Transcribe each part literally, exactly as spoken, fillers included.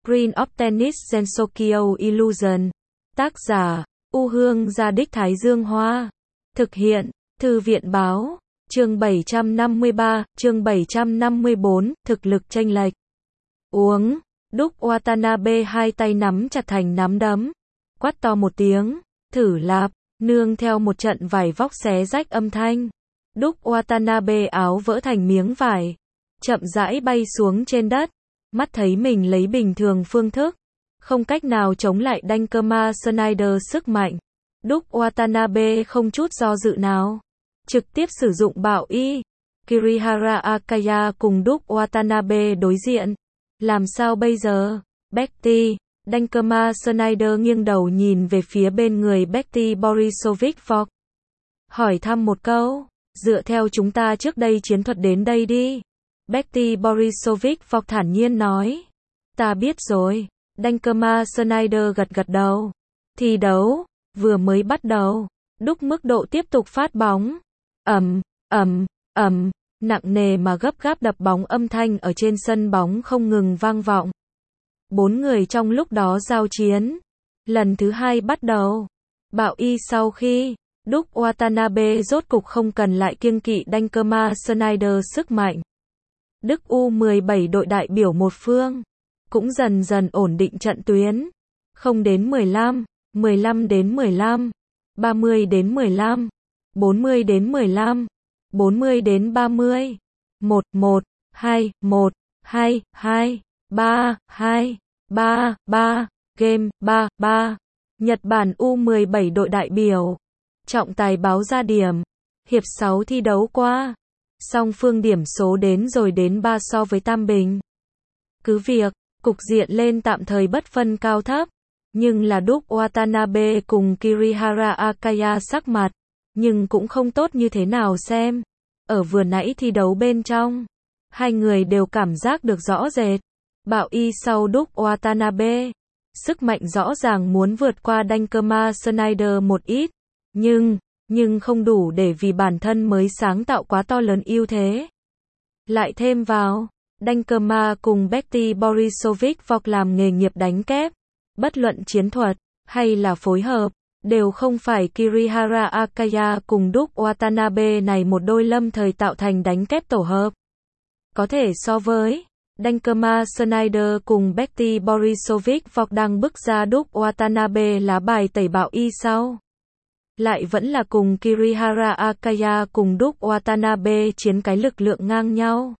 Green of Tennis Gensokyo Illusion. Tác giả, U Hương Gia Đích Thái Dương Hoa. Thực hiện, Thư viện Báo. Chương bảy trăm năm mươi ba, chương bảy trăm năm mươi bốn, thực lực chênh lệch. Uống, Đúc Watanabe hai tay nắm chặt thành nắm đấm. Quát to một tiếng, thử lạp, nương theo một trận vải vóc xé rách âm thanh. Đúc Watanabe áo vỡ thành miếng vải, chậm rãi bay xuống trên đất. Mắt thấy mình lấy bình thường phương thức, không cách nào chống lại Dankama Snyder sức mạnh. Đúc Watanabe không chút do dự nào, trực tiếp sử dụng bạo y. Kirihara Akaya cùng Đúc Watanabe đối diện. Làm sao bây giờ? Betty, Dankama Snyder nghiêng đầu nhìn về phía bên người Betty Borisovich Vok. Hỏi thăm một câu, dựa theo chúng ta trước đây chiến thuật đến đây đi. Betty Borisovich Vok thản nhiên nói. Ta biết rồi. Dankama Snyder gật gật đầu. Thi đấu vừa mới bắt đầu. Đúc mức độ tiếp tục phát bóng. Ầm, ầm, ầm, nặng nề mà gấp gáp đập bóng âm thanh ở trên sân bóng không ngừng vang vọng. Bốn người trong lúc đó giao chiến. Lần thứ hai bắt đầu. Bạo y sau khi Đúc Watanabe rốt cục không cần lại kiêng kỵ Dankama Snyder sức mạnh. Đức U mười bảy đội đại biểu một phương cũng dần dần ổn định trận tuyến. Không đến mười lăm, mười lăm đến mười lăm, ba mươi đến mười lăm, bốn mươi đến mười lăm, bốn mươi đến ba mươi, một, một, hai, một, hai, hai, ba, hai, ba, ba, game, ba, ba. Nhật Bản U mười bảy đội đại biểu. Trọng tài báo ra điểm. Hiệp sáu thi đấu qua. Song phương điểm số đến rồi đến ba so với Tam Bình. Cứ việc, cục diện lên tạm thời bất phân cao thấp. Nhưng là Đúc Watanabe cùng Kirihara Akaya sắc mặt. Nhưng cũng không tốt như thế nào xem. Ở vừa nãy thi đấu bên trong, hai người đều cảm giác được rõ rệt. Bạo y sau Đúc Watanabe. Sức mạnh rõ ràng muốn vượt qua Dankama Snyder một ít. Nhưng, nhưng không đủ để vì bản thân mới sáng tạo quá to lớn ưu thế. Lại thêm vào, Dankama cùng Betty Borisovich Vok làm nghề nghiệp đánh kép. Bất luận chiến thuật, hay là phối hợp, đều không phải Kirihara Akaya cùng Đúc Watanabe này một đôi lâm thời tạo thành đánh kép tổ hợp. Có thể so với Dankama Snyder cùng Betty Borisovich Vok đang bước ra Đúc Watanabe lá bài tẩy bạo y sau. Lại vẫn là cùng Kirihara Akaya cùng Đúc Watanabe chiến cái lực lượng ngang nhau.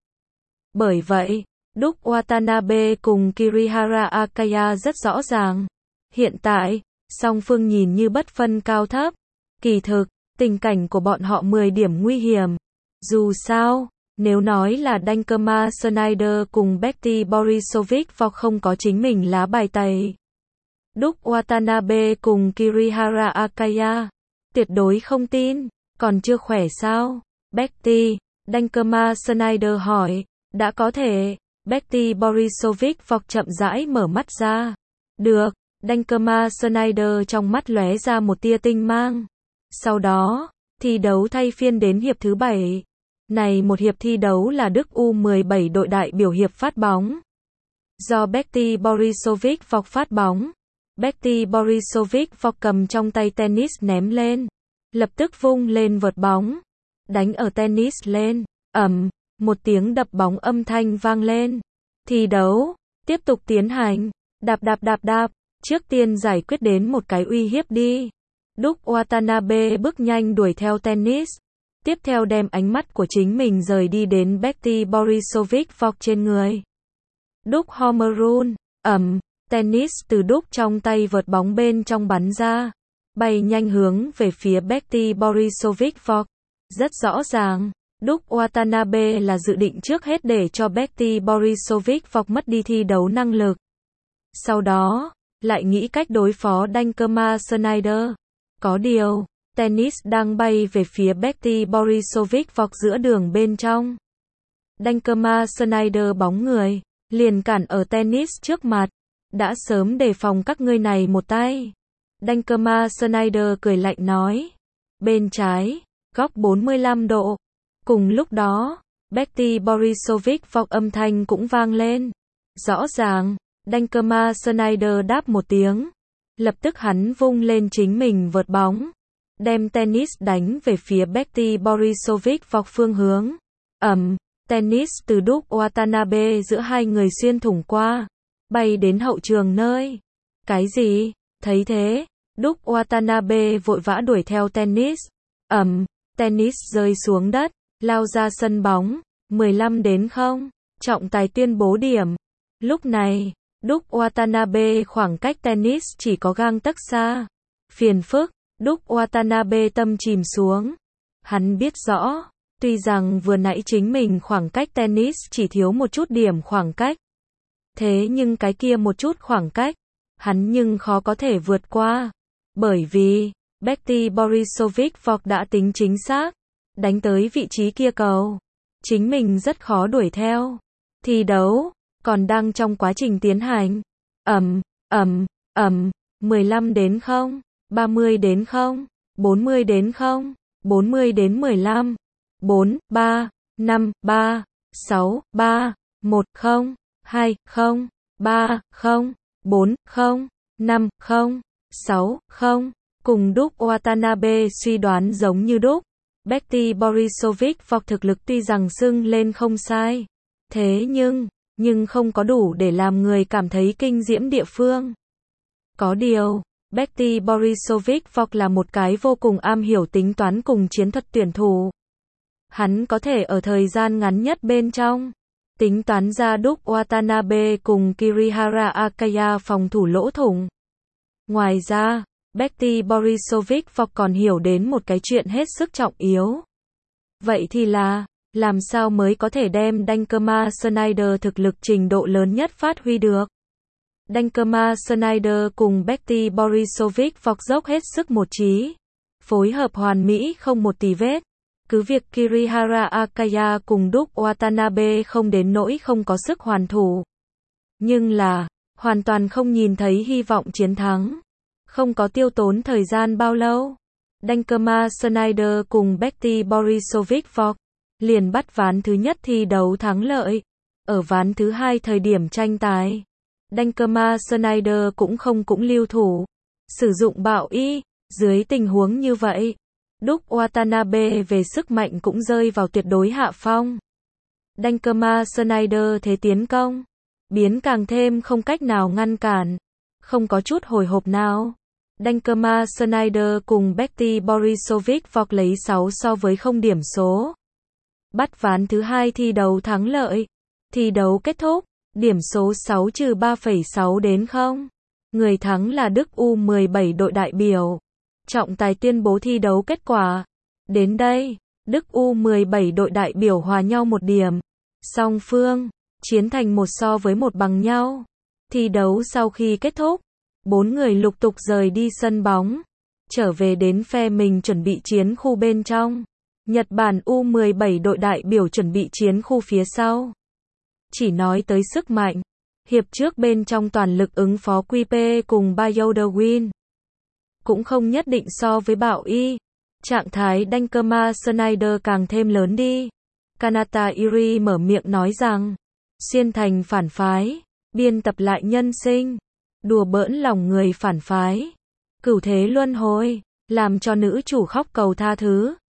Bởi vậy, Đúc Watanabe cùng Kirihara Akaya rất rõ ràng. Hiện tại, song phương nhìn như bất phân cao thấp. Kỳ thực, tình cảnh của bọn họ mười điểm nguy hiểm. Dù sao, nếu nói là Dankama Snyder cùng Betty Borisovich Vok không có chính mình lá bài tẩy. Đúc Watanabe cùng Kirihara Akaya. Tuyệt đối không tin. Còn chưa khỏe sao? Betty, Dankama Snyder hỏi. Đã có thể. Betty Borisovich Vok chậm rãi mở mắt ra. Được. Dankama Snyder trong mắt lóe ra một tia tinh mang. Sau đó, thi đấu thay phiên đến hiệp thứ bảy. Này một hiệp thi đấu là Đức U mười bảy đội đại biểu hiệp phát bóng. Do Betty Borisovich Vok phát bóng. Betty Borisovich Vok cầm trong tay tennis ném lên. Lập tức vung lên vợt bóng. Đánh ở tennis lên. Ầm, một tiếng đập bóng âm thanh vang lên. Thi đấu, tiếp tục tiến hành. Đạp đạp đạp đạp. Trước tiên giải quyết đến một cái uy hiếp đi. Đúc Watanabe bước nhanh đuổi theo tennis. Tiếp theo đem ánh mắt của chính mình rời đi đến Betty Borisovich Vok trên người. Đúc Homerun, ầm, tennis từ đúc trong tay vợt bóng bên trong bắn ra. Bay nhanh hướng về phía Betty Borisovich Vok. Rất rõ ràng, Đúc Watanabe là dự định trước hết để cho Betty Borisovich Vok mất đi thi đấu năng lực. Sau đó, lại nghĩ cách đối phó Dankama Snyder. Có điều, tennis đang bay về phía Betty Borisovich Vok giữa đường bên trong. Dankama Snyder bóng người, liền cản ở tennis trước mặt. Đã sớm đề phòng các ngươi này một tay. Dankama Snyder cười lạnh nói. Bên trái, góc bốn mươi lăm độ. Cùng lúc đó, Betty Borisovich Vok âm thanh cũng vang lên. Rõ ràng, Dankema Snyder đáp một tiếng. Lập tức hắn vung lên chính mình vợt bóng, đem tennis đánh về phía Betty Borisovich vọc phương hướng. Ầm, tennis từ Duke Watanabe giữa hai người xuyên thủng qua, bay đến hậu trường nơi. Cái gì? Thấy thế, Duke Watanabe vội vã đuổi theo tennis. Ầm, tennis rơi xuống đất, lao ra sân bóng. mười lăm đến không. Trọng tài tuyên bố điểm. Lúc này, Duke Watanabe khoảng cách tennis chỉ có gang tấc xa. Phiền phức, Duke Watanabe tâm chìm xuống. Hắn biết rõ, tuy rằng vừa nãy chính mình khoảng cách tennis chỉ thiếu một chút điểm khoảng cách. Thế nhưng cái kia một chút khoảng cách, hắn nhưng khó có thể vượt qua. Bởi vì, Betty Borisovich vọc đã tính chính xác, đánh tới vị trí kia cầu. Chính mình rất khó đuổi theo. Thi đấu còn đang trong quá trình tiến hành. Ầm, ầm, ầm, mười lăm đến không, ba mươi đến không, bốn mươi đến không, bốn mươi đến mười lăm, bốn, ba, năm, ba, sáu, ba, một, không, hai, không, ba, không, bốn, không, năm, không, sáu, không. Cùng Duke Watanabe suy đoán giống như Duke, Betty Borisovich vọc thực lực tuy rằng sưng lên không sai. Thế nhưng, nhưng không có đủ để làm người cảm thấy kinh diễm địa phương. Có điều, Betty Borisovich vọc là một cái vô cùng am hiểu tính toán cùng chiến thuật tuyển thủ. Hắn có thể ở thời gian ngắn nhất bên trong, tính toán ra Duke Watanabe cùng Kirihara Akaya phòng thủ lỗ thủng. Ngoài ra, Betty Borisovich vọc còn hiểu đến một cái chuyện hết sức trọng yếu. Vậy thì là, làm sao mới có thể đem Dankema Snyder thực lực trình độ lớn nhất phát huy được? Dankema Snyder cùng Betty Borisovich vọc dốc hết sức một trí, phối hợp hoàn mỹ không một tì vết. Cứ việc Kirihara Akaya cùng Duke Watanabe không đến nỗi không có sức hoàn thủ, nhưng là, hoàn toàn không nhìn thấy hy vọng chiến thắng. Không có tiêu tốn thời gian bao lâu, Dankema Snyder cùng Betty Borisovich vọc liền bắt ván thứ nhất thi đấu thắng lợi. Ở ván thứ hai thời điểm tranh tài, Dankema Snyder cũng không cũng lưu thủ, sử dụng bạo y. Dưới tình huống như vậy, Duke Watanabe về sức mạnh cũng rơi vào tuyệt đối hạ phong. Dankema Snyder thế tiến công, biến càng thêm không cách nào ngăn cản, không có chút hồi hộp nào. Dankema Snyder cùng Betty Borisovich vọc lấy sáu so với không điểm số. Bắt ván thứ hai thi đấu thắng lợi. Thi đấu kết thúc, điểm số sáu trừ ba phẩy sáu đến không. Người thắng là Đức U mười bảy đội đại biểu. Trọng tài tuyên bố thi đấu kết quả. Đến đây, Đức U mười bảy đội đại biểu hòa nhau một điểm. Song phương, chiến thành một so với một bằng nhau. Thi đấu sau khi kết thúc, bốn người lục tục rời đi sân bóng, trở về đến phe mình chuẩn bị chiến khu bên trong. Nhật Bản U mười bảy đội đại biểu chuẩn bị chiến khu phía sau. Chỉ nói tới sức mạnh, hiệp trước bên trong toàn lực ứng phó quy pê cùng Bayodawin cũng không nhất định so với Bảo Y. Trạng thái Dankema Snyder càng thêm lớn đi. Kanata Iri mở miệng nói rằng, xuyên thành phản phái, biên tập lại nhân sinh, đùa bỡn lòng người phản phái, cửu thế luân hồi, làm cho nữ chủ khóc cầu tha thứ.